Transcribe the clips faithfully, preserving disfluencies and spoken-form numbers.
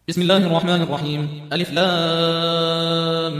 بسم الله الرحمن الرحيم. ألف لام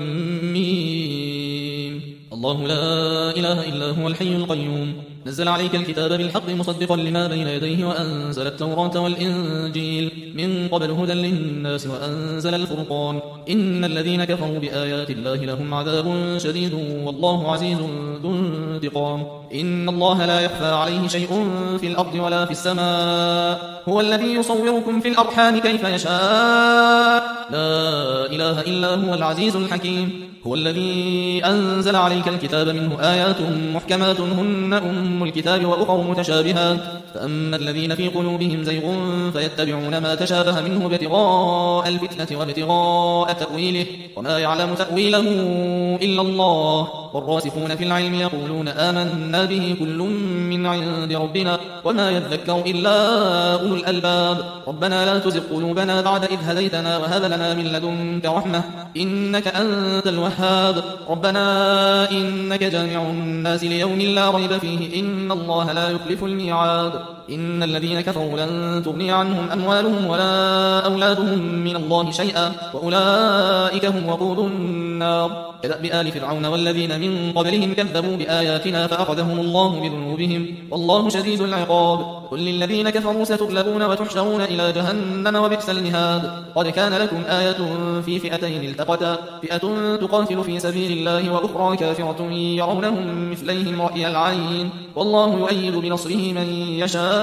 ميم. الله لا إله إلا هو الحي القيوم. نزل عليك الكتاب بالحق مصدقا لما بين يديه وأنزل التوراة والإنجيل من قبل هدى للناس وأنزل الفرقان. إن الذين كفروا بآيات الله لهم عذاب شديد والله عزيز ذو انتقام. إن الله لا يخفى عليه شيء في الأرض ولا في السماء. هو الذي يصوركم في الأرحام كيف يشاء. لا إله إلا هو العزيز الحكيم. هو الذي أنزل عليك الكتاب منه آيات محكمات هن أم الكتاب وأخر متشابهات فأما الذين في قلوبهم زيغ فيتبعون ما تشابه منه ابتغاء الفتنة وابتغاء تأويله وما يعلم تأويله إلا الله والراسخون في العلم يقولون آمنا به كل من عند ربنا وما يذكر إلا أولو الألباب. ربنا لا تزغ قلوبنا بعد إذ هديتنا وهب لنا من لدنك رحمة إنك أنت الوهاب. ربنا إنك جامع الناس ليوم لا ريب فيه إن الله لا يخلف الميعاد. إن الذين كفروا لن تغني عنهم أموالهم ولا أولادهم من الله شيئا وأولئك هم وقود النار. كدأب آل فرعون والذين من قبلهم كذبوا بآياتنا فأخذهم الله بذنوبهم والله شديد العقاب. قل للذين كفروا ستغلبون وتحشرون إلى جهنم وبئس المهاد. قد كان لكم آية في فئتين التقتا فئة تقاتل في سبيل الله وأخرى كافرة يرونهم مثليهم رأي العين والله يؤيد بنصره من يشاء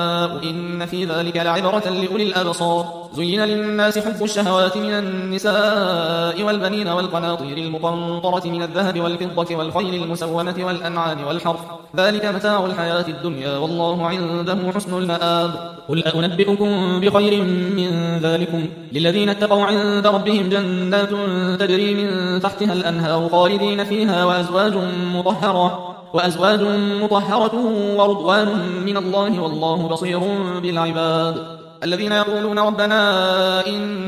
إن في ذلك لعبرة لأولي الأبصار. زين للناس حب الشهوات من النساء والبنين والقناطير المقنطرة من الذهب والفضة والخيل المسومة والأنعام والحرث ذلك متاع الحياة الدنيا والله عنده حسن المآب. قل أنبئكم بخير من ذلكم للذين اتقوا عند ربهم جنات تجري من تحتها الأنهار خالدين فيها وأزواج مطهرة وأزواج مطهرة ورضوان من الله والله بصير بالعباد. الذين يقولون ربنا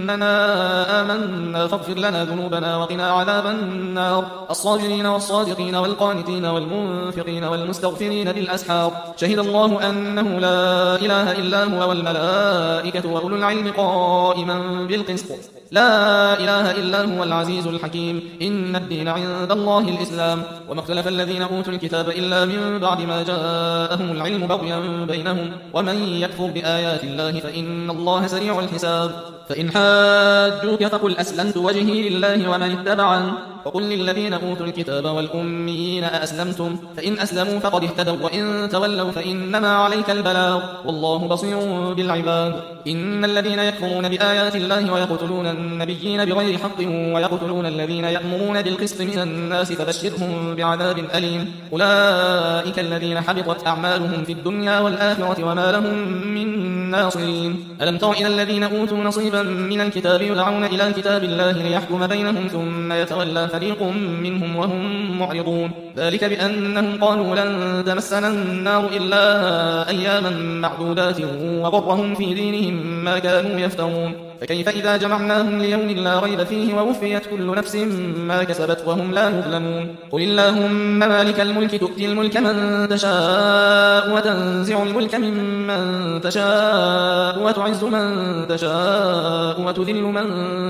إننا آمنا فاغفر لنا ذنوبنا وقنا عذاب النار. الصابرين والصادقين والقانتين والمنفقين والمستغفرين بالأسحار. شهد الله أنه لا إله إلا هو والملائكة وأولو العلم قائما بالقسط لا إله إلا هو العزيز الحكيم. إن الدين عند الله الإسلام وما اختلف الذين أوتوا الكتاب إلا من بعد ما جاءهم العلم بغيا بينهم ومن يكفر بآيات الله فإن إن الله سريع الحساب. فإن حاجوك فقل أسلمت وجهي لله ومن اتبعن وقل للذين أوتوا الكتاب والأميين أأسلمتم فإن أسلموا فقد اهتدوا وإن تولوا فإنما عليك البلاغ والله بصير بالعباد. إن الذين يكفرون بآيات الله ويقتلون النبيين بغير حق ويقتلون الذين يأمرون بالقسط من الناس فبشرهم بعذاب أليم. أولئك الذين حبطت أعمالهم في الدنيا والآخرة وما لهم من ناصرين. ألم تر إلى الذين أوتوا نصيبا من الكتاب يدعون إلى كتاب الله ليحكم بينهم ثم يتولى فريق منهم وهم معرضون. ذلك بأنهم قالوا لن تمسنا النار إلا أياما معدودات وغرهم في دينهم ما كانوا يفترون. فكيف إذا جمعناهم ليوم لا ريب فيه ووفيت كل نفس ما كسبت وهم لا يظلمون. قل اللهم مالك الملك تؤتي الملك من تشاء وتنزع الملك ممن تشاء وتعز من تشاء وتذل من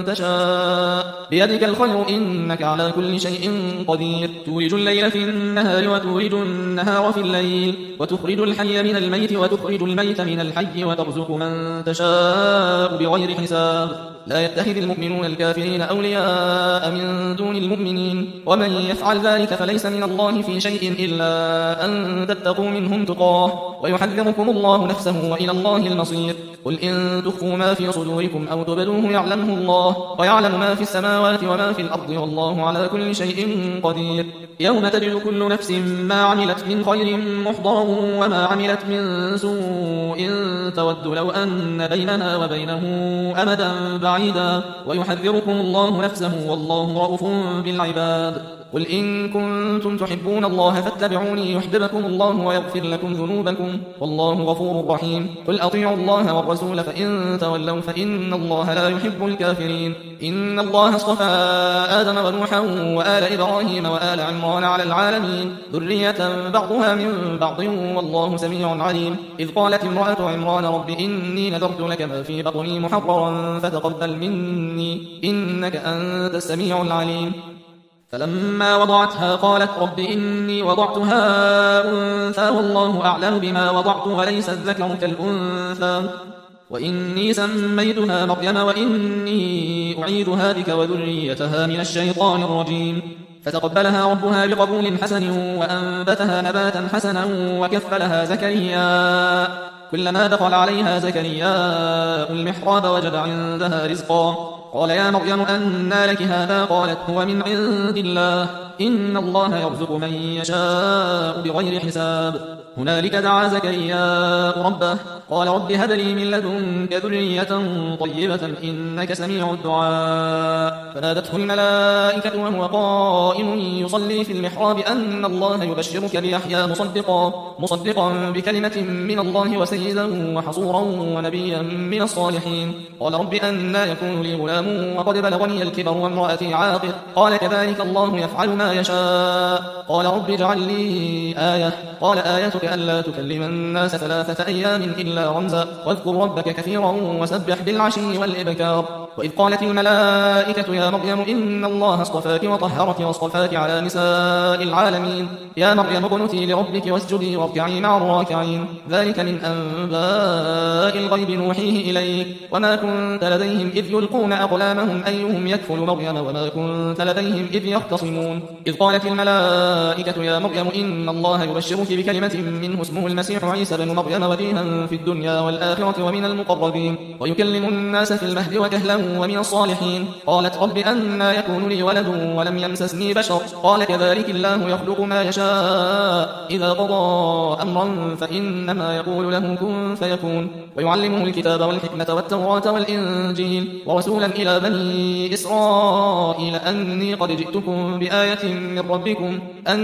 تشاء بيدك الخير إنك على كل شيء قدير. تولج الليل في النهار وتولج النهار في الليل وتخرج الحي من الميت وتخرج الميت من الحي وترزق من تشاء بغير حساب. لا يتخذ المؤمنون الكافرين أولياء من دون المؤمنين ومن يفعل ذلك فليس من الله في شيء إلا أن تتقوا منهم تقاه ويحذركم الله نفسه وإلى الله المصير. قل إن تخفوا ما في صدوركم أو تبدوه يعلمه الله ويعلم ما في السماوات وما في الأرض والله على كل شيء قدير. يوم تجد كل نفس ما عملت من خير محضرا وما عملت من سوء تود لو أن بينها وبينه أمدا بعيدا ويحذركم الله نفسه والله رؤوف بالعباد. قل إن كنتم تحبون الله فاتبعوني يحببكم الله ويغفر لكم ذنوبكم والله غفور رحيم قل أطيعوا الله والرسول فإن تولوا فإن الله لا يحب الكافرين إن الله اصطفى آدم ونوحا وآل إبراهيم وآل عمران على العالمين ذرية بعضها من بعض والله سميع عليم إذ قالت امرأة عمران رب إني نذرت لك ما في بطني محررا فتقبل مني إنك أنت السميع العليم فلما وضعتها قالت رب إني وضعتها أنثى والله أعلم بما وضعت وليس الذكر كالأنثى وإني سميتها مريم وإني أعيذها بك وذريتها من الشيطان الرجيم فتقبلها ربها بقبول حسن وأنبتها نباتا حسنا وكفلها زكريا كلما دخل عليها زكريا المحراب وجد عندها رزقا قال يا مريم أنى لك هذا قالت هو من عند الله إن الله يرزق من يشاء بغير حساب هنالك دعا زكريا ربه قال رب هب لي من لدنك ذرية طيبة إنك سميع الدعاء فنادته الملائكة وهو قائم يصلي في المحراب أن الله يبشرك بيحيى مصدقا مصدقا بكلمة من الله وسيدا وحصورا ونبيا من الصالحين قال رب أنى يكون لي غلام وقد بلغني الكبر وامرأتي عاقر قال كذلك الله يفعل ما يشاء قال رب اجعل لي آية قال آيتك ألا تكلم الناس ثلاثة أيام إلا رمزا واذكر ربك كثيرا وسبح بالعشي والإبكار وإذ قالت الملائكة يا مريم إن الله اصطفاك وطهرك واصطفاك على نساء العالمين يا مريم اقنتي لربك واسجدي واركعي مع الراكعين ذلك من أنباء الغيب نوحيه إليك وما كنت لديهم إذ يلقون أقلامهم أيهم يكفل مريم وما كنت لديهم إذ يختصمون إذ قالت الملائكة يا مريم إن الله يبشرك بكلمة منه اسمه المسيح عيسى بن مريم وجيها في الدنيا والآخرة ومن المقربين ويكلم الناس في المهد وكهلا ومن الصالحين قالت رب أنى يكون لي ولد ولم يمسسني بشر قال كذلك الله يخلق ما يشاء إذا قضى أمرا فإنما يقول له كن فيكون ويعلمه الكتاب والحكمة والتوراة والإنجيل ورسولا إلى بني إسرائيل أني قد جئتكم بآية من ربكم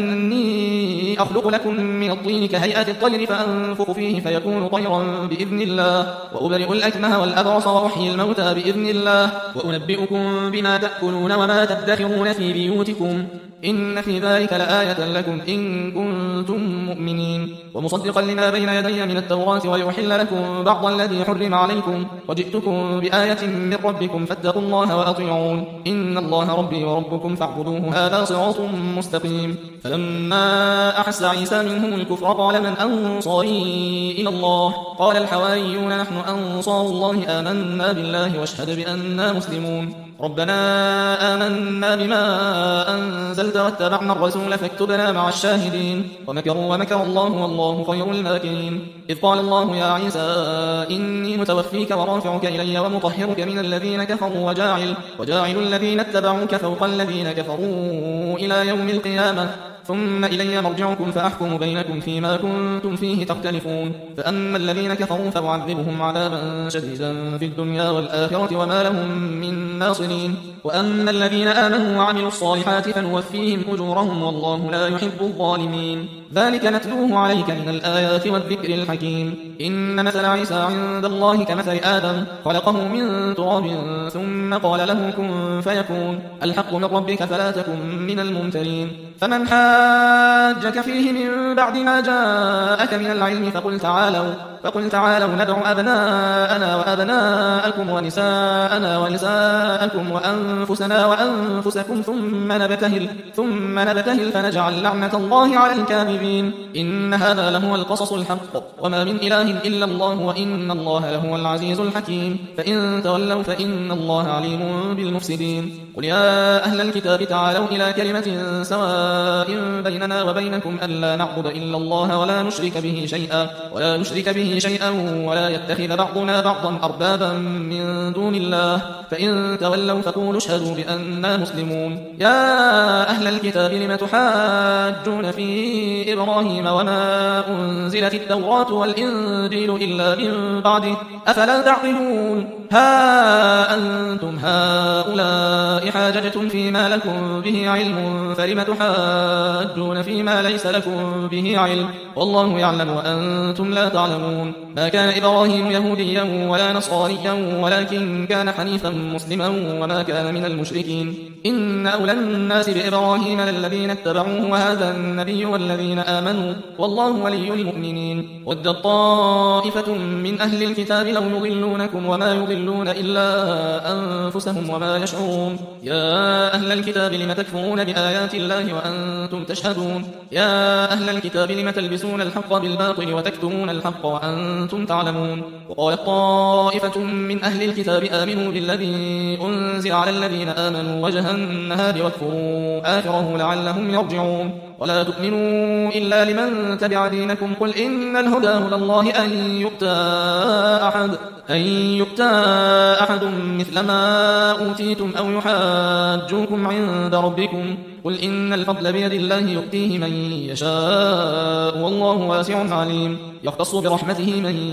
أني أخلق لكم من الطين كهيئة الطير فأنفخ فيه فيكون طيرا بإذن الله وأبرئ الأكمه والأبرص وأحيي الموتى بإذن الله وأنبئكم بما تأكلون وما تدخرون في بيوتكم إن في ذلك لآية لكم إن كنتم مؤمنين ومصدقا لما بين يدي من التوراة ويحل لكم بعض الذي حرم عليكم وجئتكم بآية من ربكم فاتقوا الله وأطيعون إن الله ربي وربكم فاعبدوه هذا صراط مستقيم فلما أحس عيسى منهم الكفر قال من أنصاري إلى الله قال الحواريون نحن أنصار الله آمنا بالله واشهد بأننا مسلمون ربنا آمنا بما أنزلت واتبعنا الرسول فاكتبنا مع الشاهدين ومكروا ومكر الله والله خير الماكرين إذ قال الله يا عيسى إني متوفيك ورافعك إلي ومطهرك من الذين كفروا وجاعل, وجاعل الذين اتبعوك فوق الذين كفروا إلى يوم القيامة ثم إلي مرجعكم فأحكم بينكم فيما كنتم فيه تختلفون فأما الذين كفروا فأعذبهم عذابا شديدا في الدنيا والآخرة وما لهم من ناصرين وأما الذين آمنوا وعملوا الصالحات فنوفيهم أجورهم والله لا يحب الظالمين ذلك نتلوه عليك من الآيات والذكر الحكيم إن مثل عيسى عند الله كمثل آدم خلقه من تراب ثم قال له كن فيكون الحق من ربك فلا تكن من الممترين فمن حاجك فيه من بعد ما جاءك من العلم فقل تعالوا فقل تعالوا ندع أبناءنا وأبناءكم ونساءنا ونساءكم وأنفسنا وأنفسكم ثم نبتهل ثم نبتهل فنجعل لعنة الله على الكاذبين إن هذا لهو القصص الحق وما من إله إلا الله وإن الله لهو العزيز الحكيم فإن تولوا فإن الله عليم بالمفسدين قل يا أهل الكتاب تعالوا إلى كلمة سواء بيننا وبينكم ألا نعبد إلا الله ولا نشرك به شيئا ولا نشرك به شيئا ولا يتخذ بعضنا بعضا أربابا من دون الله فإن تولوا فقولوا اشهدوا بأننا مسلمون يا أهل الكتاب لم تحاجون في إبراهيم وما أنزلت التوراة والإنجيل إلا من بعده أفلا تعقلون ها أنتم هؤلاء حاججتم فيما لكم به علم فلم تحاجون فيما ليس لكم به علم والله يعلم وأنتم لا تعلمون ما كان إبراهيم يهوديا ولا نصرانيا ولكن كان حنيفا مسلما وما كان من المشركين إن أولى الناس بإبراهيم للذين اتبعوه وهذا النبي والذين آمنوا والله ولي المؤمنين ودت طائفة من أهل الكتاب لو يضلونكم وما يضلون إلا أنفسهم وما يشعرون يا أهل الكتاب لم تكفرون بآيات الله وأنتم تشهدون يا أهل الكتاب لم تلبسون الحق بالباطل وتكتمون الحق وأنتم تعلمون وقالت طائفة من أهل الكتاب آمنوا بالذي أنزل على الذين آمنوا وجه النهار واكفروا آخره لعلهم يرجعون ولا تؤمنوا إلا لمن تبع دينكم قل إن الهدى هدى الله أن يؤتى أحد أن يؤتى أحد مثل ما أوتيتم أو يحاجوكم عند ربكم قل إن الفضل بيد الله يؤتيه من يشاء والله واسع عليم يختص برحمته من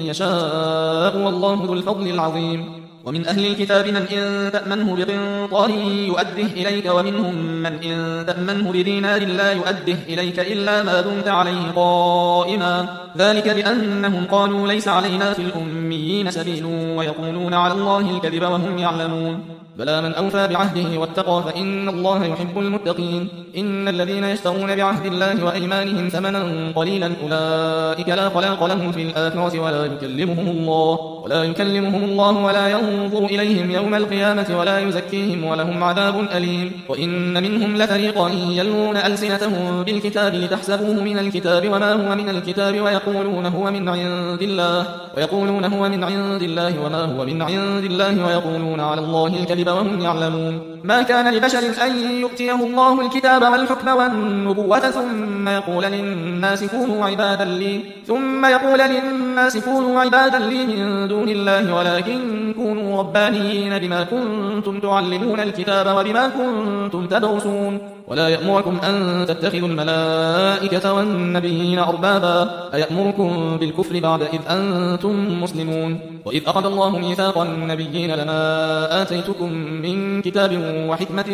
يشاء والله ذو الفضل العظيم ومن أهل الكتاب من إن تأمنه بقنطار يؤده إليك ومنهم من إن تأمنه بدينار لا يؤده إليك إلا ما دمت عليه قائما ذلك بأنهم قالوا ليس علينا في الأميين سبيل ويقولون على الله الكذب وهم يعلمون بلى من أوفى بعهده واتقى فإن الله يحب المتقين إن الذين يشترون بعهد الله وأيمانهم ثمنا قليلا أولئك لا خلاق لهم في الآخرة ولا يكلمهم الله ولا يكلمهم الله ولا ينظر إليهم يوم القيامة ولا يزكيهم ولهم عذاب أليم وإن منهم لفريقا يلون ألسنتهم بالكتاب لتحسبوه من الكتاب وما هو من الكتاب ويقولون هو من عند الله ويقولون هو من عند الله وما هو من عند الله ويقولون على الله الكذب وهم يعلمون ما كان لبشر أن يؤتيه الله الكتاب والحكم والنبوة ثم يقول للناس كونوا عبادا لي ثم يقول للناس كونوا عبادا لي من دون الله ولكن كونوا ربانيين بما كنتم تعلمون الكتاب وبما كنتم تدرسون ولا يأمركم أن تتخذوا الملائكة والنبيين أربابا أيأمركم بالكفر بعد إذ أنتم مسلمون وإذ أخذ الله ميثاق النبيين لما آتيتكم من كتاب وحكمة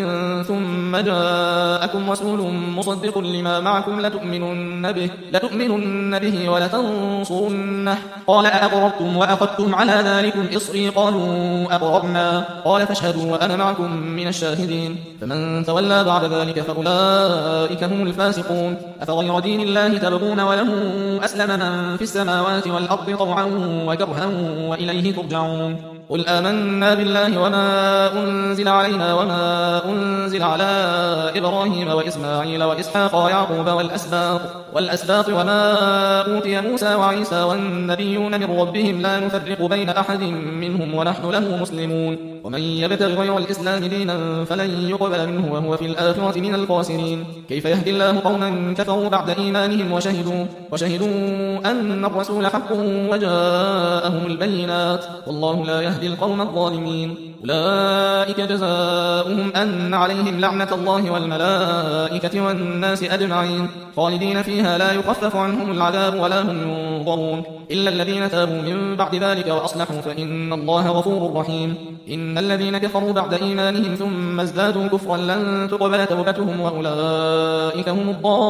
ثم جاءكم رسول مصدق لما معكم لتؤمنن به, لتؤمنن به ولتنصرنه قال أأقررتم وأخذتم على ذلكم إصري قالوا أقررنا قال فاشهدوا وأنا معكم من الشاهدين فمن تولى بعد ذلك فأولئك هم الفاسقون أفغير دين الله تبغون وله أسلم من في السماوات والأرض طوعا وكرها وإليه ترجعون قل آمنا بالله وما أنزل علينا وما أنزل على إبراهيم وإسماعيل وإسحاق ويعقوب والأسباط, والأسباط وما أوتي موسى وعيسى والنبيون من ربهم لا نفرق بين أحد منهم ونحن له مسلمون ومن يبتغ غير الإسلام دينا فلن يقبل منه وهو في الآخرة من الخاسرين كيف يهدي الله قوما كفروا بعد إيمانهم وشهدوا, وشهدوا أن الرسول حق وجاءهم البينات والله لا يهدي القوم الظالمين أولئك جزاؤهم أن عليهم لعنة الله والملائكة والناس أجمعين خالدين فيها لا يخفف عنهم العذاب ولا هم ينظرون إلا الذين تابوا من بعد ذلك وأصلحوا فإن الله غفور رحيم إن الذين كفروا بعد إيمانهم ثم ازدادوا كفرا لن تقبل توبتهم وأولئك هم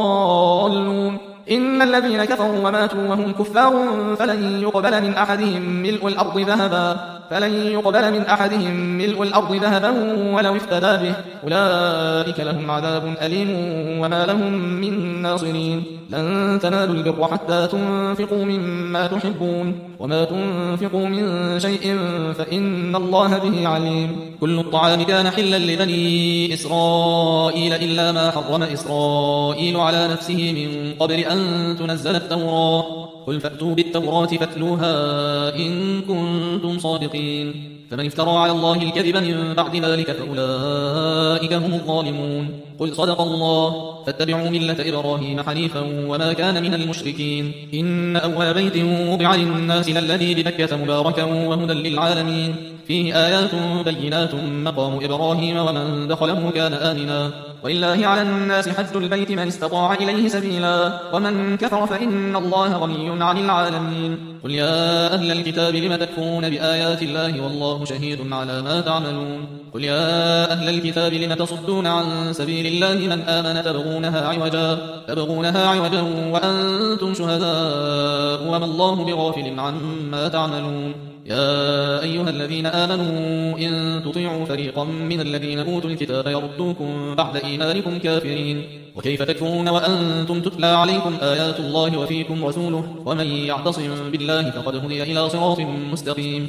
الضالون إن الذين كفروا وماتوا وهم كفار فلن يقبل من أحدهم ملء الأرض ذهبا فلن يقبل من أحدهم ملء الأرض ذهبا ولو افتدى به أولئك لهم عذاب أليم وما لهم من ناصرين لن تنالوا البر حتى تنفقوا مما تحبون وما تنفقوا من شيء فإن الله به عليم كل الطعام كان حلا لبني إسرائيل إلا ما حرم إسرائيل على نفسه من قبل أن تنزل التوراة قل فأتوا بالتوراة فاتلوها إن كنتم صادقين فمن افترى على الله الكذب من بعد ذلك فأولئك هم الظالمون قل صدق الله فاتبعوا ملة إبراهيم حنيفا وما كان من المشركين إن أول بيت وضع للناس للذي ببكة مباركا وهدى للعالمين فيه آيات بينات مقام إبراهيم ومن دخله كان آمنا ولله على الناس حج البيت من استطاع إليه سبيلا ومن كفر فإن الله غني عن العالمين. قل يا أهل الكتاب لم تكفرون بآيات الله والله شهيد على ما تعملون. قل يا أهل الكتاب لم تصدون عن سبيل الله من آمن تبغونها عوجا تبغونها عوجا وأنتم شهداء وما الله بغافل عما تعملون. يا أيها الذين آمنوا إن تطيعوا فريقا من الذين أوتوا الكتاب يردوكم بعد إيمانكم كافرين وكيف تكفرون وأنتم تتلى عليكم آيات الله وفيكم رسوله ومن يعتصم بالله فقد هدي إلى صراط مستقيم.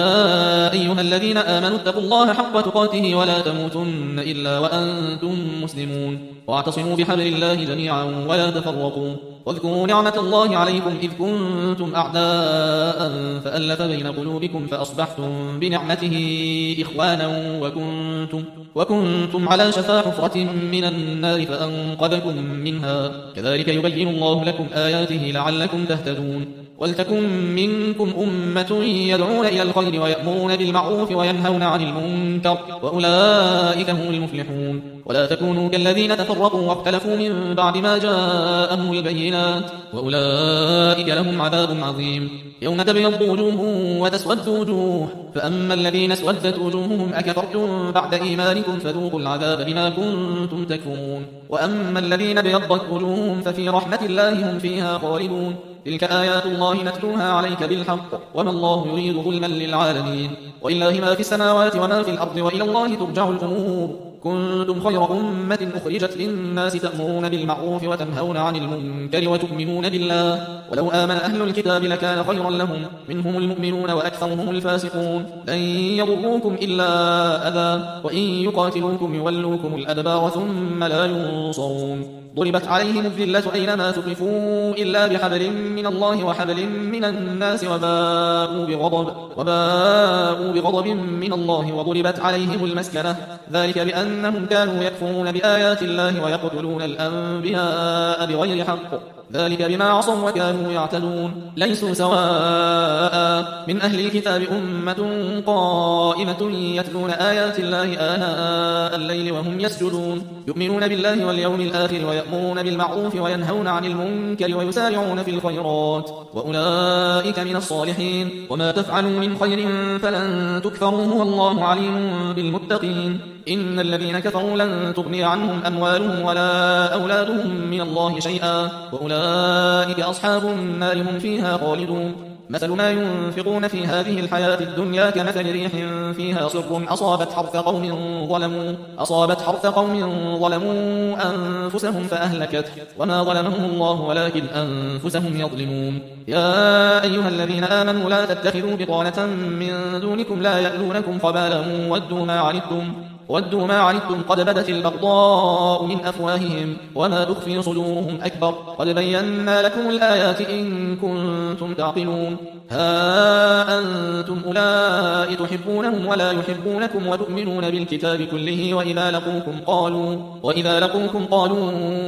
يا أيها الذين آمنوا اتقوا الله حق تقاته ولا تموتن إلا وأنتم مسلمون واعتصموا بحبل الله جميعا ولا تفرقوا واذكروا نعمة الله عليكم إذ كنتم أعداء فألف بين قلوبكم فأصبحتم بنعمته إخوانا وكنتم, وكنتم على شفا حفرة من النار فأنقذكم منها كذلك يبين الله لكم آياته لعلكم تهتدون. ولتكن منكم أمة يدعون إلى الخير ويأمرون بالمعروف وينهون عن المنكر وأولئك هم المفلحون. ولا تكونوا كالذين تفرقوا واختلفوا من بعد ما جاءهم البينات وأولئك لهم عذاب عظيم. يوم تبيض وجوه وتسود وجوه فأما الذين اسودت وجوههم أكفرتم بعد إيمانكم فذوقوا العذاب بما كنتم تكفرون. وأما الذين بيضت وجوههم ففي رحمة الله هم فيها خالدون. تلك آيات الله نتلوها عليك بالحق وما الله يريد ظلما للعالمين. ولله ما في السماوات وما في الأرض وإلى الله ترجع الأمور. كنتم خير أمة أخرجت للناس تأمرون بالمعروف وتنهون عن المنكر وتؤمنون بالله ولو آمن أهل الكتاب لكان خيرا لهم منهم المؤمنون وأكثرهم الفاسقون. لن يضروكم إلا أذى وإن يقاتلوكم يولوكم الأدبار ثم لا ينصرون. ضربت عليهم الذلة أينما ثقفوا إلا بحبل من الله وحبل من الناس وباءوا بغضب, وباءوا بغضب من الله وضربت عليهم المسكنة ذلك بأنهم كانوا يكفرون بآيات الله ويقتلون الأنبياء بغير حق ذلك بما عصوا وكانوا يعتدون. ليسوا سواء من أهل الكتاب أمة قائمة يتلون آيات الله آناء الليل وهم يسجدون يؤمنون بالله واليوم الآخر ويأمرون بالمعروف وينهون عن المنكر ويسارعون في الخيرات وأولئك من الصالحين. وما تفعلوا من خير فلن تكفروه والله عليم بالمتقين. إن الذين كفروا لن تغني عنهم أموالهم ولا أولادهم من الله شيئا وأولئك أصحاب النار هم فيها خالدون. مثل ما ينفقون في هذه الحياة الدنيا كمثل ريح فيها صر أصابت حرث قوم ظلموا أصابت حرث قوم ظلموا أنفسهم فأهلكته وما ظلمهم الله ولكن أنفسهم يظلمون. يا أيها الذين آمنوا لا تتخذوا بطانة من دونكم لا يألونكم خبالا ودوا ما عنتم ودوا ما عنتم قد بدت البغضاء من أفواههم وما تخفي صدورهم أكبر قد بينا لكم الآيات إن كنتم تعقلون. ها أنتم أولئك تحبونهم ولا يحبونكم وتؤمنون بالكتاب كله وإذا لقوكم قالوا وإذا لقوكم قالوا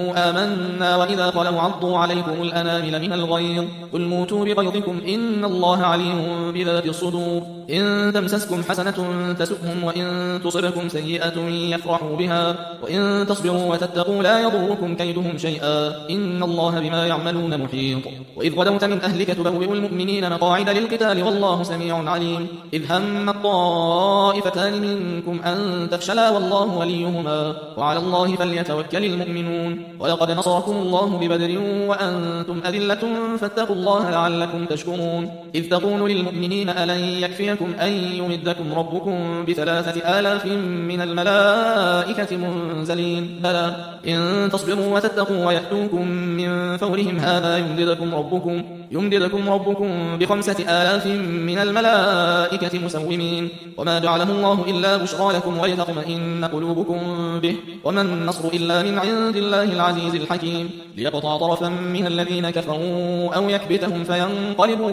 آمنا وإذا خلوا عضوا عليكم الأنامل من الغيظ قل موتوا بغيظكم إن الله عليم بذات الصدور. إن تمسسكم حسنة تسؤهم وإن تصبكم سيئة يفرحوا بها وإن تصبروا وتتقوا لا يضركم كيدهم شيئا إن الله بما يعملون محيط. وإذ غدوت من أهلك تبوئ المؤمنين مقاعد للقتال والله سميع عليم. إذ هم الطائفتان منكم أن تفشلا والله وليهما وعلى الله فليتوكل المؤمنون. ولقد نصركم الله ببدر وأنتم أذلة فاتقوا الله لعلكم تشكرون. إذ تقول للمؤمنين ألن يكفيكم أن يمدكم ربكم بثلاثة آلاف من الملائكة منزلين بلى إن تصبروا وتتقوا ويأتوكم من فورهم هذا يمددكم ربكم يمددكم ربكم بخمسة آلاف من الملائكة مسومين. وما جعله الله إلا بشرى لكم ولتطمئن قلوبكم به وما النصر إلا من عند الله العزيز الحكيم. ليقطع طرفا من الذين كفروا أو يكبتهم فينقلبوا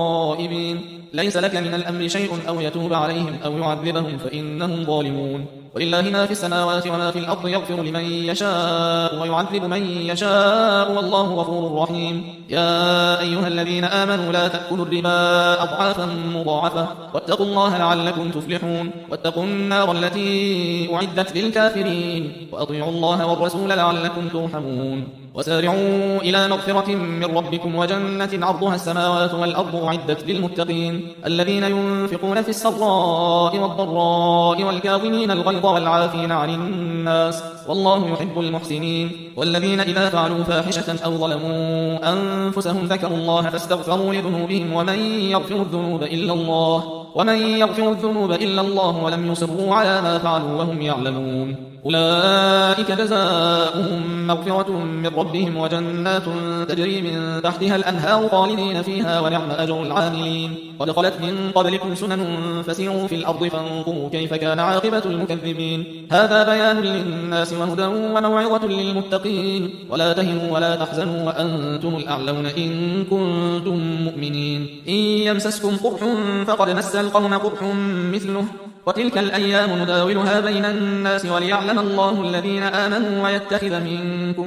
خائبين. ليس لك من الأمر شيء أو يتوب عليهم أو يعذبهم فإنهم ظالمون. ولله ما في السماوات وما في الأرض يغفر لمن يشاء ويعذب من يشاء والله غفور رحيم. يا أيها الذين آمنوا لا تأكلوا الربا أضعافا مضاعفة واتقوا الله لعلكم تفلحون. واتقوا النار التي أعدت للكافرين وأطيعوا الله والرسول لعلكم ترحمون. وسارعوا إلى مغفرة من ربكم وجنة عرضها السماوات والأرض أعدت للمتقين الذين ينفقون في السراء والضراء والكاظمين الغيظ والعافين عن الناس والله يحب المحسنين. والذين إذا فعلوا فاحشة أو ظلموا أنفسهم ذكروا الله فاستغفروا لذنوبهم ومن يغفر الذنوب إلا الله ومن يغفر الذنوب إلا الله ولم يصروا على ما فعلوا وهم يعلمون أولئك جزاؤهم مغفرة من ربهم وجنات تجري من تحتها الأنهار خالدين فيها ونعم أجر العاملين. قد خلت من قبلكم سنن فسيروا في الأرض فانظروا كيف كان عاقبة المكذبين. هذا بيان للناس وهدى وموعظة للمتقين. ولا تهنوا ولا تحزنوا وأنتم الأعلون إن كنتم مؤمنين. إن يمسسكم قرح فقد مس القوم قرح مثله وتلك الأيام نداولها بين الناس وليعلم الله الذين آمنوا ويتخذ منكم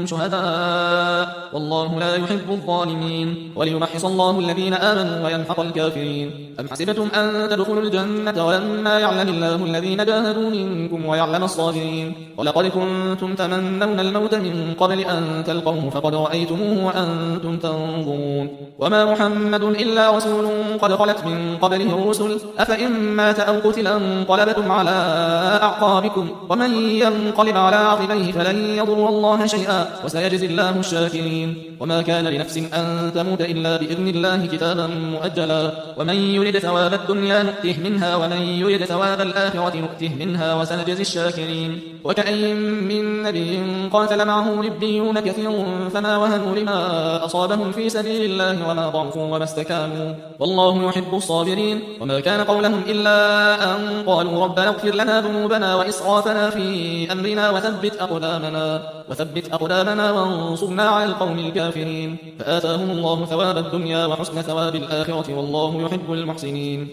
شهداء والله لا يحب الظالمين وليمحص الله الذين آمنوا ويمحق الكافرين. أم حسبتم أن تدخلوا الجنة ولما يعلم الله الذين جاهدوا منكم ويعلم الصابرين. ولقد كنتم تمنون الموت من قبل أن تلقوه فقد رأيتموه وأنتم تنظرون. وما محمد إلا رسول قد خلت من قبله الرسل أفإن مات أو قتل انقلبتم على أعقابكم ومن ينقلب على عقبيه فلن يضر الله شيئا وسيجزي الله الشاكرين. وما كان لنفس أن تموت إلا بإذن الله كتابا مؤجلا ومن يرد ثواب الدنيا نؤته منها ومن يرد ثواب الآخرة نؤته منها وسنجزي الشاكرين. وكأين من نبي قاتل معه ربيون كثير فما وهنوا لما أصابهم في سبيل الله وما ضعفوا وما استكانوا والله يحب الصابرين. وما كان قولهم إلا أن قالوا ربنا اغفر لنا ذنوبنا وإسرافنا في أمرنا وثبت أقدامنا وثبت أقدامنا وانصرنا على القوم الكافرين. فآتاهم الله ثواب الدنيا وحسن ثواب الآخرة والله يحب المحسنين.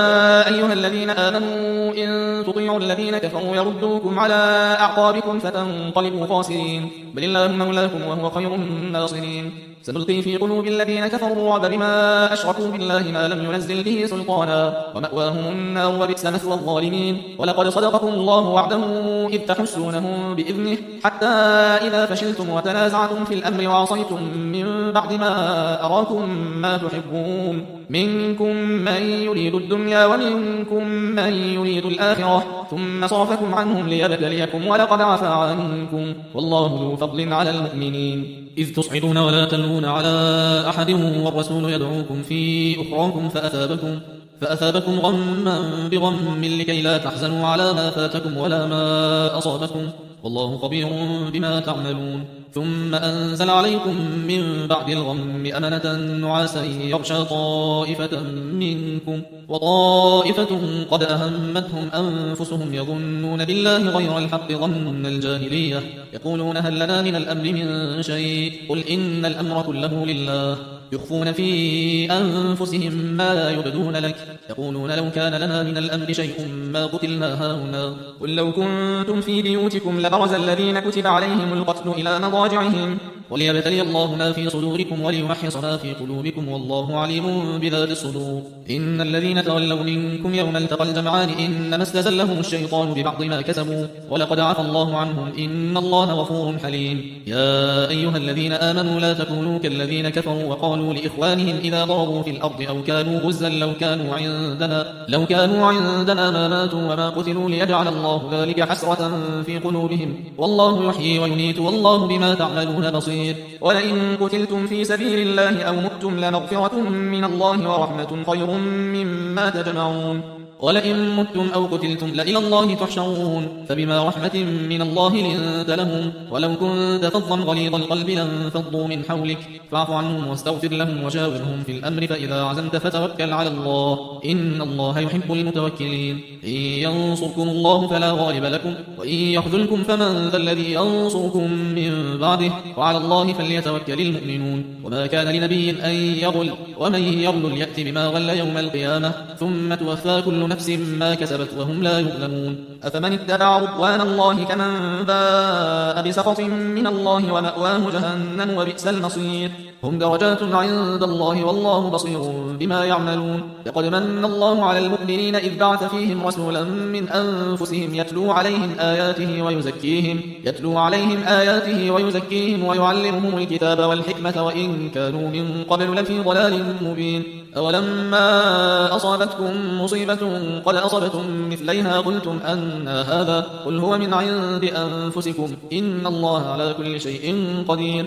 يا أيها الذين آمنوا إن تطيعوا الذين كفروا يردوكم على أعقابكم فتنقلبوا خاسرين بل الله مولاكم وهو خير الناصرين. سنلقي في قلوب الذين كفروا الرعب بما أشركوا بالله ما لم ينزل به سلطانا ومأواهم النار وبئس مثوى الظالمين. ولقد صدقكم الله وعده إذ تحسونهم بإذنه حتى إذا فشلتم وتنازعتم في الأمر وعصيتم من بعد ما أراكم ما تحبون منكم من يريد الدنيا ومنكم من يريد الآخرة ثم صرفكم عنهم ليبتليكم ولقد عفا عنكم والله ذو فضل على المؤمنين. إذ تصعدون ولا تلوون على أحد والرسول يدعوكم في أخراكم فأثابكم فأثابكم غما بغم لكي لا تحزنوا على ما فاتكم ولا ما أصابكم والله خبير بما تعملون. ثم أنزل عليكم من بعد الغم أمنة نعاسا يغشى طائفة منكم وطائفة قد أهمتهم أنفسهم يظنون بالله غير الحق ظن الجاهلية يقولون هل لنا من الأمر من شيء قل إن الأمر كله لله يخفون في أنفسهم ما لا يبدون لك يقولون لو كان لنا من الأمر شيء ما قتلنا هاهنا قل لو كنتم في بيوتكم لبرز الذين كتب عليهم القتل إلى مضاجعهم وليبتلي الله ما في صدوركم وليمحص ما في قلوبكم والله عليم بذات الصدور. إن الذين تولوا منكم يوم التقى الجمعان إنما استزلهم الشيطان ببعض ما كسبوا ولقد عفى الله عنهم إن الله غفور حليم. يا أيها الذين آمنوا لا تكونوا كالذين كفروا وقالوا لإخوانهم إذا ضربوا في الأرض أو كانوا غزا لو كانوا عندنا لو كانوا عندنا ما ماتوا وما قتلوا ليجعل الله ذلك حسرة في قلوبهم والله يحيي ويميت والله بما تعملون بصير. ولئن قتلتم في سبيل الله أو متم لمغفرة من الله ورحمة خير مما تجمعون. ولئن متم أو قتلتم لإلى الله تحشرون فبما رحمة من الله لنت لهم ولو كنت فظا غليظ القلب لانفضوا من حولك فاعف عنهم واستغفر لهم وشاورهم في الأمر فإذا عزمت فتوكل على الله إن الله يحب المتوكلين. إن ينصركم الله فلا غالب لكم وإن يخذلكم فمن ذا الذي ينصركم من بعده وعلى الله فليتوكل المؤمنون. وما كان لنبي أن يغل ومن يغل يأتي بما غل يوم القيامة ثم توفى كل كل نفس ما كسبت وهم لا يظلمون. أفمن اتبع رضوان الله كمن باء بسخط من الله ومأواه جهنم وبئس المصير. هم درجات عند الله والله بصير بما يعملون. لقد من الله على المؤمنين إذ بعث فيهم رسولا من أنفسهم يتلو عليهم آياته ويزكيهم يتلو عليهم آياته ويزكيهم ويعلمهم الكتاب والحكمة وإن كانوا من قبل لفي ضلال مبين. أولما أصابتكم مصيبة قد أصبتم مثليها قلتم أن هذا قل هو من عند أنفسكم إن الله على كل شيء قدير.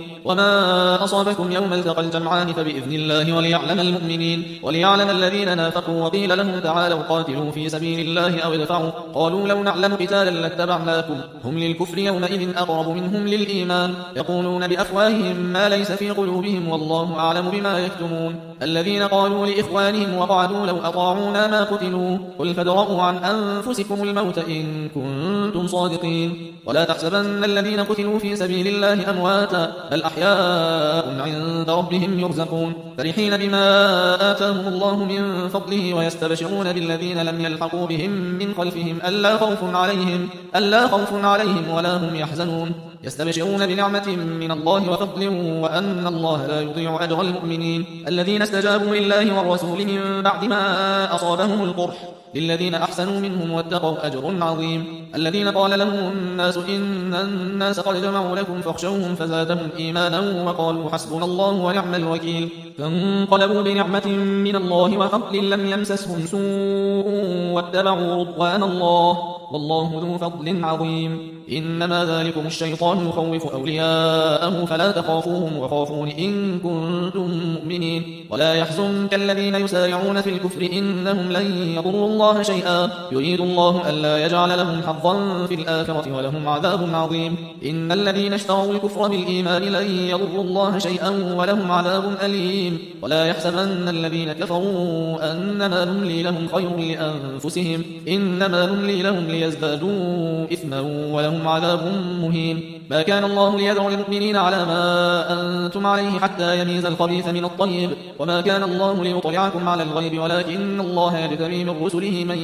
وما أصابكم يوم التقى الجمعان فبإذن الله وليعلم المؤمنين وليعلم الذين نافقوا. وقيل لهم تعالوا قاتلوا في سبيل الله أو ادفعوا قالوا لو نعلم قتالا لاتبعناكم هم للكفر يومئذ أقرب منهم للإيمان يقولون بأفواههم ما ليس في قلوبهم والله أعلم بما يكتمون. الذين قالوا لإخوانهم وقعدوا لو أطاعونا ما قتلوا قل فادرءوا عن أنفسكم الموت إن كنتم صادقين. ولا تحسبن الذين قتلوا في سبيل الله أمواتا بل أحياء عند ربهم يرزقون فرحين بما آتاهم الله من فضله ويستبشرون بالذين لم يلحقوا بهم من خلفهم ألا خوف عليهم ألا خوف عليهم ولا هم يحزنون. يستبشرون بنعمة من الله وفضل وأن الله لا يضيع أجر المؤمنين. الذين استجابوا لله والرسول من بعد ما أصابهم القرح للذين أحسنوا منهم واتقوا أجر عظيم. الذين قال لهم الناس إن الناس قد جمعوا لكم فاخشوهم فزادهم إيمانا وقالوا حسبنا الله ونعم الوكيل. فانقلبوا بنعمة من الله وفضل لم يمسسهم سوء واتبعوا رضوان الله والله ذو فضل عظيم. إنما ذلكم الشيطان يخوف أولياءه فلا تخافوهم وخافون إن كنتم مؤمنين. ولا يحزنك الذين يسارعون في الكفر إنهم لن يضروا الله شيئا يريد الله ألا يجعل لهم حظا في الآخرة ولهم عذاب عظيم. إن الذين اشتروا الكفر بالإيمان لن يضروا الله شيئا ولهم عذاب أليم. ولا يحسبن الذين كفروا أنما نملي لهم خير لأنفسهم إنما نملي لهم ليزدادوا إثما ولهم عذاب مهين. ما كان الله ليذر المؤمنين على ما أنتم عليه حتى يميز الخبيث من الطيب وما كان الله ليطلعكم على الغيب ولكن الله يجتبي من رسله من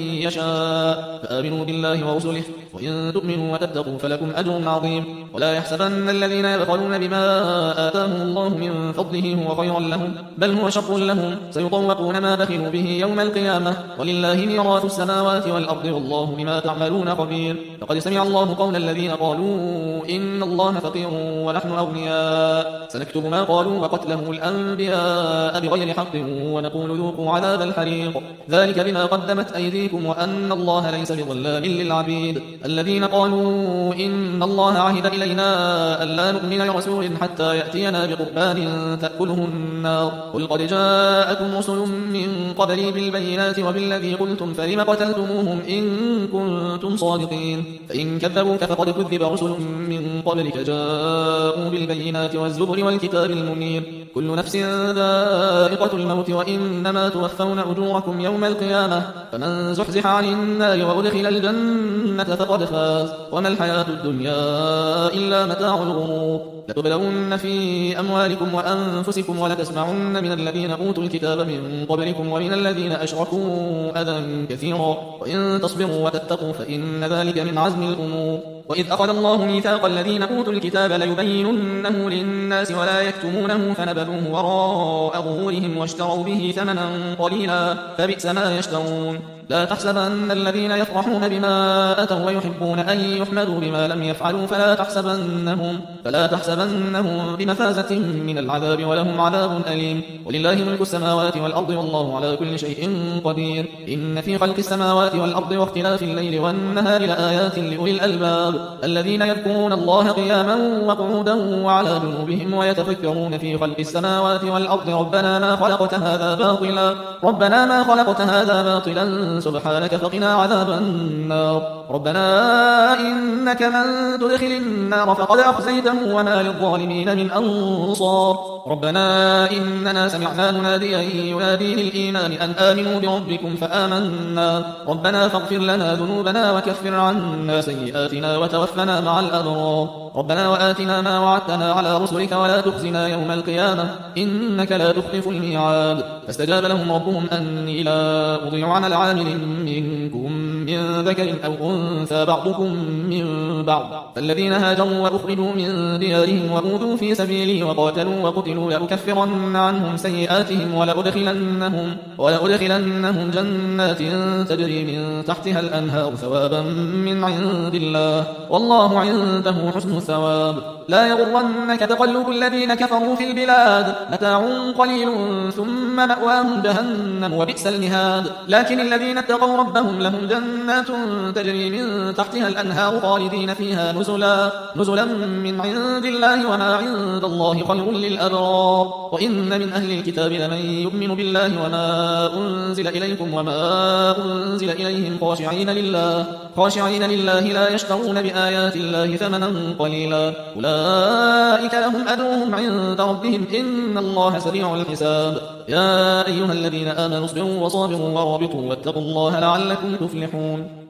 يشاء فآمنوا بالله ورسله وإن تؤمنوا وتتقوا فلكم أجر عظيم. ولا يحسبن الذين يبخلون بما آتاهم الله من فضله هو خيرا لهم بل هو شر لهم سيطوقون ما بخلوا به يوم القيامة ولله ميراث السماوات والأرض والله بما تعملون خبير. لقد سمع الله قول الذين قالوا إن الله فقير ونحن أغنياء سنكتب ما قالوا وقتلهم الأنبياء بغير حق ونقول ذوقوا عذاب الحريق ذلك بما قدمت أيديكم وأن الله ليس بظلام للعبيد. الذين قالوا إن الله عهد إلينا ألا نؤمن لرسول حتى يأتينا بقربان تأكله النار قل قد جاءكم رسل من قبلي بالبينات وبالذي قلتم فلم قتلتموهم إن كنتم صادقين. فإن كذبوك فقد كذب رسل من قبلك جاءوا بالبينات والزبر والكتاب المنير كل نفس ذائقة الموت وإنما توفون أجوركم يوم القيامة فمن زحزح عن النار وأدخل الجنة فقد فاز وما الحياة الدنيا إلا متاع الغرور. لتبلون في أموالكم وأنفسكم ولتسمعن من الذين أوتوا الكتاب من قبلكم ومن الذين أشركوا أذى كثيرا وإن تصبروا وتتقوا فإن ذلك من عزم الأمور. وإذ أخذ الله ميثاق الذين أوتوا الكتاب ليبيننه للناس ولا يكتمونه فنبذوه وراء ظهورهم واشتروا به ثمنا قليلا فبئس ما يشترون. لا تحسبن الذين يفرحون بما أتوا ويحبون أن يحمدوا بما لم يفعلوا فلا تحسبنهم فلا تحسبنهم بمفازة من العذاب ولهم عذاب أليم. ولله ملك السماوات والأرض والله على كل شيء قدير. إن في خلق السماوات والأرض واختلاف الليل والنهار لآيات لأولي الألباب الذين يذكرون الله قياما وقعودا وعلى جنوبهم ويتفكرون في خلق السماوات والأرض ربنا ما خلقت هذا باطلا ربنا ما خلقت هذا باطلا سبحانك فقنا عذاب النار. ربنا إنك من تدخل النار فقد أخزيته وما للظالمين من أنصار. ربنا إننا سمعنا مناديا ينادي للإيمان أن آمنوا بربكم فآمنا ربنا فاغفر لنا ذنوبنا وكفر عنا سيئاتنا وتوفنا مع الأبرار ربنا وآتنا ما وعدتنا على رسلك ولا تخزنا يوم القيامة إنك لا تخلف الميعاد فاستجاب لهم ربهم أني لا أضيع عمل عامل منكم من ذكر أو أنثى بعضكم من بعض فالذين هاجروا وأخرجوا من ديارهم وأوذوا في سبيلي وقاتلوا وقتلوا لأكفرن عنهم سيئاتهم ولأدخلنهم, ولأدخلنهم جنات تجري من تحتها الأنهار ثوابا من عند الله والله عنده حسن الثواب لا يغرنك تقلب الذين كفروا في البلاد متاع قليل ثم مأواهم جهنم وبئس المهاد لكن الذين اتقوا ربهم لهم جنات تجري من تحتها الأنهار خالدين فيها نزلا, نزلا من عند الله وما عند الله خير للأبرار وإن من أهل الكتاب لمن يؤمن بالله وما أنزل إليكم وما أنزل إليهم خاشعين لله, خاشعين لله لا يشترون بآيات الله ثمنا قليلا أولئك لهم أجرهم عند ربهم إن الله سريع الحساب يا أيها الذين آمنوا اصبروا وصابروا ورابطوا واتقوا الله لعلكم تفلحون